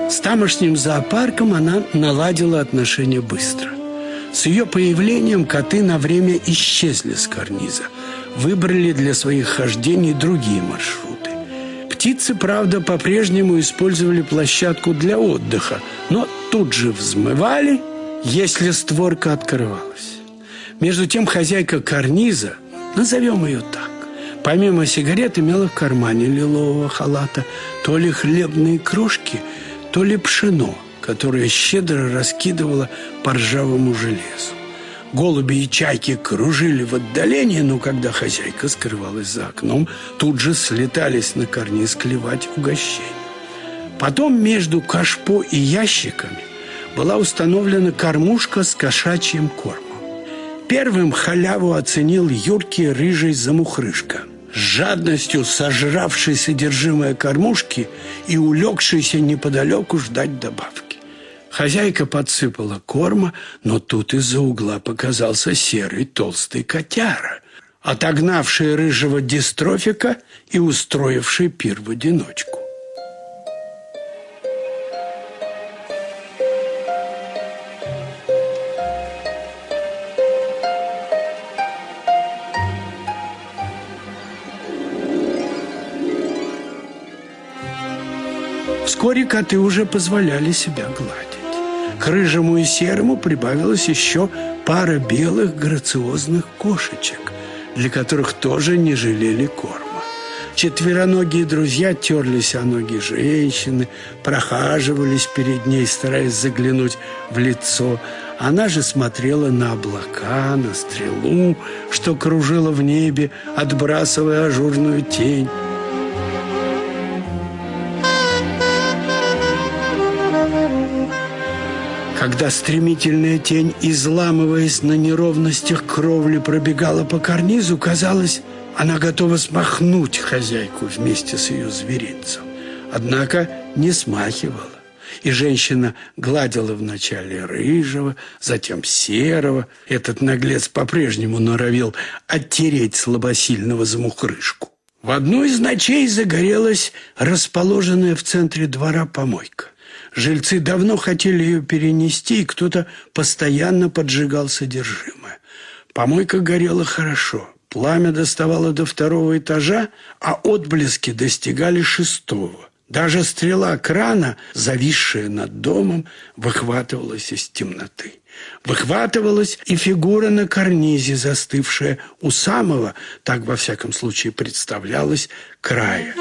С тамошним зоопарком она наладила отношения быстро. С ее появлением коты на время исчезли с карниза, выбрали для своих хождений другие маршруты. Птицы, правда, по-прежнему использовали площадку для отдыха, но тут же взмывали, если створка открывалась. Между тем хозяйка карниза, назовем ее так, помимо сигарет имела в кармане лилового халата то ли хлебные крошки, то ли пшено, которое щедро раскидывала по ржавому железу. Голуби и чайки кружили в отдалении, но когда хозяйка скрывалась за окном, тут же слетались на карниз клевать угощение. Потом между кашпо и ящиками была установлена кормушка с кошачьим кормом. Первым халяву оценил юркий рыжий замухрышка, с жадностью сожравший содержимое кормушки и улегшийся неподалеку ждать добавки. Хозяйка подсыпала корма, но тут из-за угла показался серый толстый котяра, отогнавший рыжего дистрофика и устроивший пир в одиночку. Вскоре коты уже позволяли себя гладить. К рыжему и серому прибавилась еще пара белых грациозных кошечек, для которых тоже не жалели корма. Четвероногие друзья терлись о ноги женщины, прохаживались перед ней, стараясь заглянуть в лицо. Она же смотрела на облака, на стрелу, что кружила в небе, отбрасывая ажурную тень. Когда стремительная тень, изламываясь на неровностях кровли, пробегала по карнизу, казалось, она готова смахнуть хозяйку вместе с ее зверинцем. Однако не смахивала. И женщина гладила вначале рыжего, затем серого. Этот наглец по-прежнему норовил оттереть слабосильного замухрышку. В одну из ночей загорелась расположенная в центре двора помойка. Жильцы давно хотели ее перенести, и кто-то постоянно поджигал содержимое. Помойка горела хорошо. Пламя доставало до 2-го этажа, а отблески достигали 6-го. Даже стрела крана, зависшая над домом, выхватывалась из темноты. Выхватывалась и фигура на карнизе, застывшая у самого, так во всяком случае представлялось, края.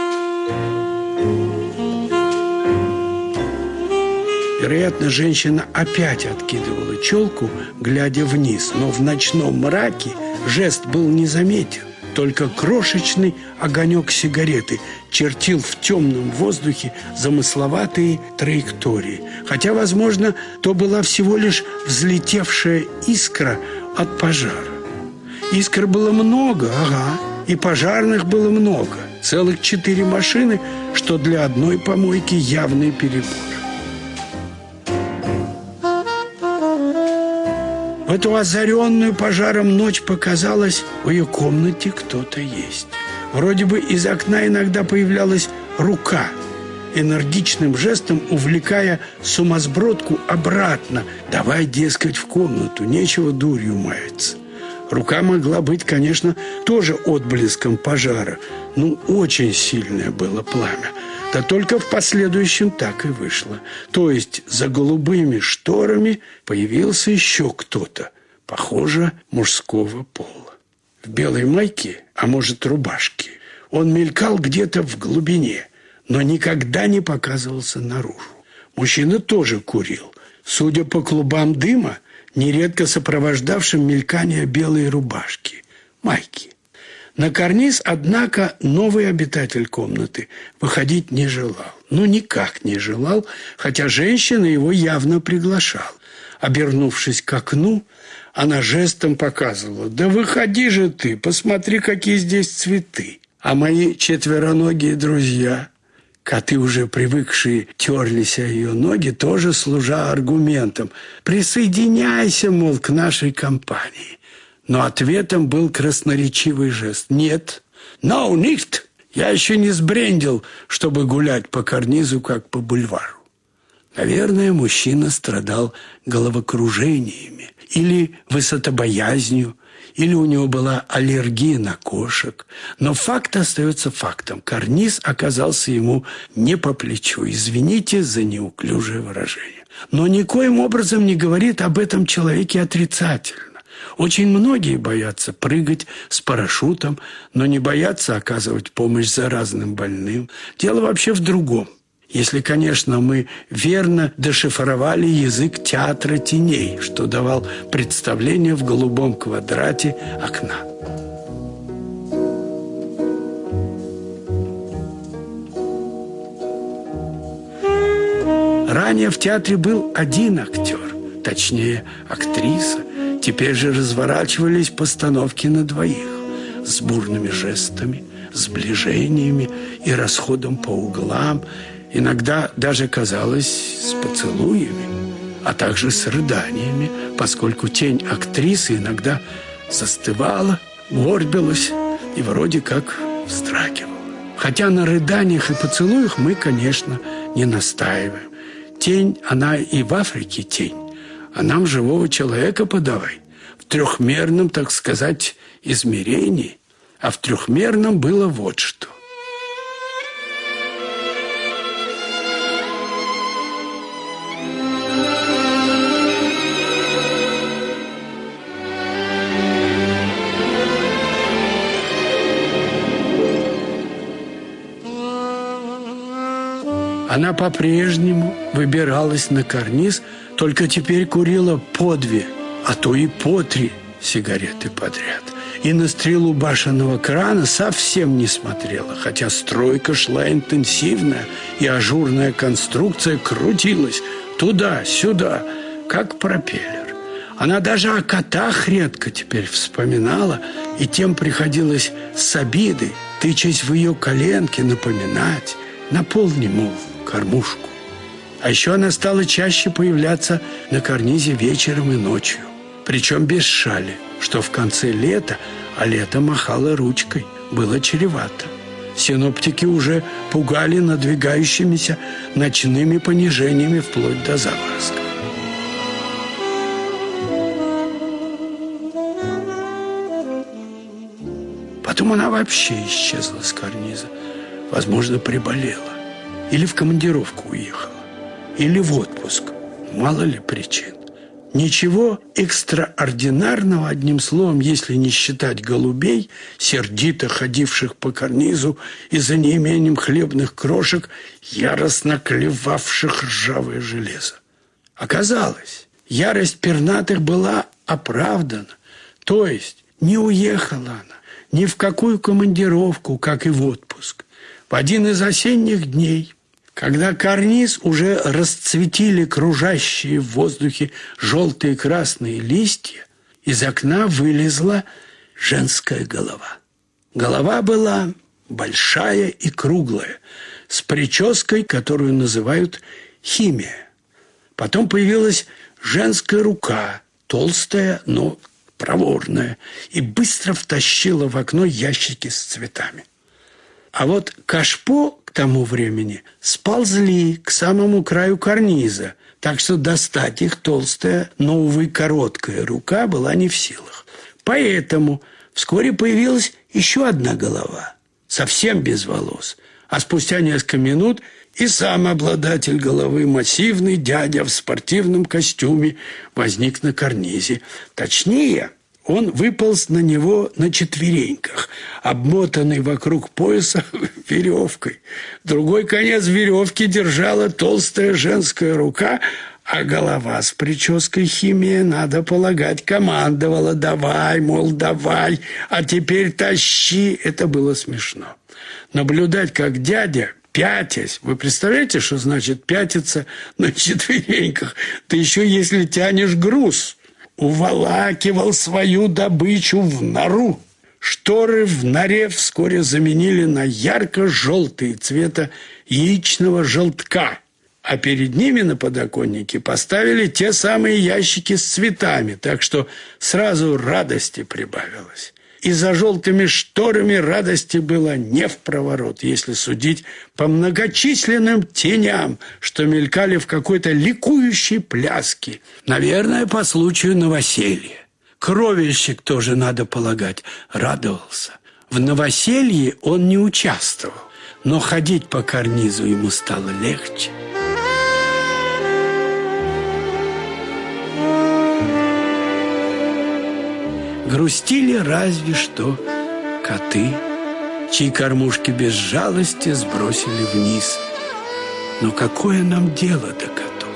Вероятно, женщина опять откидывала челку, глядя вниз, но в ночном мраке жест был незаметен. Только крошечный огонек сигареты чертил в темном воздухе замысловатые траектории. Хотя, возможно, то была всего лишь взлетевшая искра от пожара. Искр было много, и пожарных было много. Целых 4 машины, что для одной помойки явный перебор. В эту озаренную пожаром ночь показалось, в ее комнате кто-то есть. Вроде бы из окна иногда появлялась рука, энергичным жестом увлекая сумасбродку обратно. «Давай, дескать, в комнату, нечего дурью маяться». Рука могла быть, конечно, тоже отблеском пожара. Очень сильное было пламя. Да только в последующем так и вышло. То есть за голубыми шторами появился еще кто-то, похоже, мужского пола. В белой майке, а может, рубашке. Он мелькал где-то в глубине, но никогда не показывался наружу. Мужчина тоже курил. Судя по клубам дыма, нередко сопровождавшим мелькание белой рубашки, майки. На карниз, однако, новый обитатель комнаты выходить не желал. Никак не желал, хотя женщина его явно приглашала. Обернувшись к окну, она жестом показывала: «Да выходи же ты, посмотри, какие здесь цветы». А мои четвероногие друзья, коты, уже привыкшие, терлись о ее ноги, тоже служа аргументом: «Присоединяйся, мол, к нашей компании». Но ответом был красноречивый жест: «Нет, no, nicht, я еще не сбрендил, чтобы гулять по карнизу, как по бульвару». Наверное, мужчина страдал головокружениями или высотобоязнью, или у него была аллергия на кошек. Но факт остается фактом. Карниз оказался ему не по плечу. Извините за неуклюжее выражение. Но никоим образом не говорит об этом человеке отрицательно. Очень многие боятся прыгать с парашютом, но не боятся оказывать помощь заразным больным. Дело вообще в другом. Если, конечно, мы верно дешифровали язык театра теней, что давал представление в голубом квадрате окна. Ранее в театре был один актер, точнее, актриса. Теперь же разворачивались постановки на двоих с бурными жестами, сближениями и расходом по углам, иногда даже, казалось, с поцелуями, а также с рыданиями, поскольку тень актрисы иногда застывала, горбилась и вроде как вздрагивала. Хотя на рыданиях и поцелуях мы, конечно, не настаиваем. Тень, она и в Африке тень, а нам живого человека подавай. В трехмерном, так сказать, измерении. А в трехмерном было вот что. Она по-прежнему выбиралась на карниз, только теперь курила по 2, а то и по 3 сигареты подряд. И на стрелу башенного крана совсем не смотрела, хотя стройка шла интенсивная, и ажурная конструкция крутилась туда-сюда, как пропеллер. Она даже о котах редко теперь вспоминала, и тем приходилось с обидой, тычась в ее коленки, напоминать: наполни, мол, кормушку. А еще она стала чаще появляться на карнизе вечером и ночью, причем без шали, что в конце лета, а лето махало ручкой, было чревато. Синоптики уже пугали надвигающимися ночными понижениями вплоть до заморозка. Потом она вообще исчезла с карниза. Возможно, приболела. Или в командировку уехала. Или в отпуск. Мало ли причин. Ничего экстраординарного, одним словом, если не считать голубей, сердито ходивших по карнизу и за неимением хлебных крошек, яростно клевавших ржавое железо. Оказалось, ярость пернатых была оправдана. То есть не уехала она ни в какую командировку, как и в отпуск. В один из осенних дней, когда карниз уже расцветили кружащие в воздухе желтые и красные листья, из окна вылезла женская голова. Голова была большая и круглая, с прической, которую называют химия. Потом появилась женская рука, толстая, но проворная, и быстро втащила в окно ящики с цветами. А вот кашпо к тому времени сползли к самому краю карниза, так что достать их толстая, но, увы, короткая рука была не в силах. Поэтому вскоре появилась еще одна голова, совсем без волос, а спустя несколько минут и сам обладатель головы, массивный дядя в спортивном костюме, возник на карнизе. Точнее, он выполз на него на четвереньках, обмотанный вокруг пояса веревкой. Другой конец веревки держала толстая женская рука, а голова с прической химия, надо полагать, командовала: «Давай, мол, давай, а теперь тащи». Это было смешно. Наблюдать, как дядя, пятясь, вы представляете, что значит пятиться на четвереньках? Ты еще если тянешь груз, уволакивал свою добычу в нору. Шторы в норе вскоре заменили на ярко-желтые цвета яичного желтка, а перед ними на подоконнике поставили те самые ящики с цветами, так что сразу радости прибавилось. и за желтыми шторами радости было не впроворот, если судить по многочисленным теням, что мелькали в какой-то ликующей пляске. Наверное, по случаю новоселья. Кровельщик тоже, надо полагать, радовался. В новоселье он не участвовал, но ходить по карнизу ему стало легче. Грустили разве что коты, чьи кормушки без жалости сбросили вниз. Но какое нам дело до котов?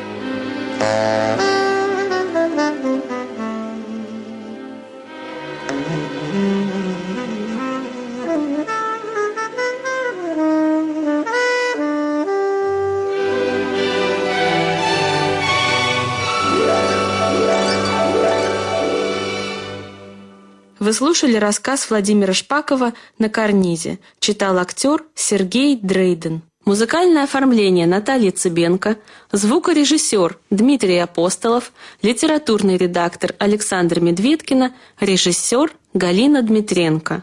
Вы слушали рассказ Владимира Шпакова «На карнизе». Читал актер Сергей Дрейден. Музыкальное оформление Наталья Цыбенко, звукорежиссер Дмитрий Апостолов, литературный редактор Александр Медведкина, режиссер Галина Дмитренко.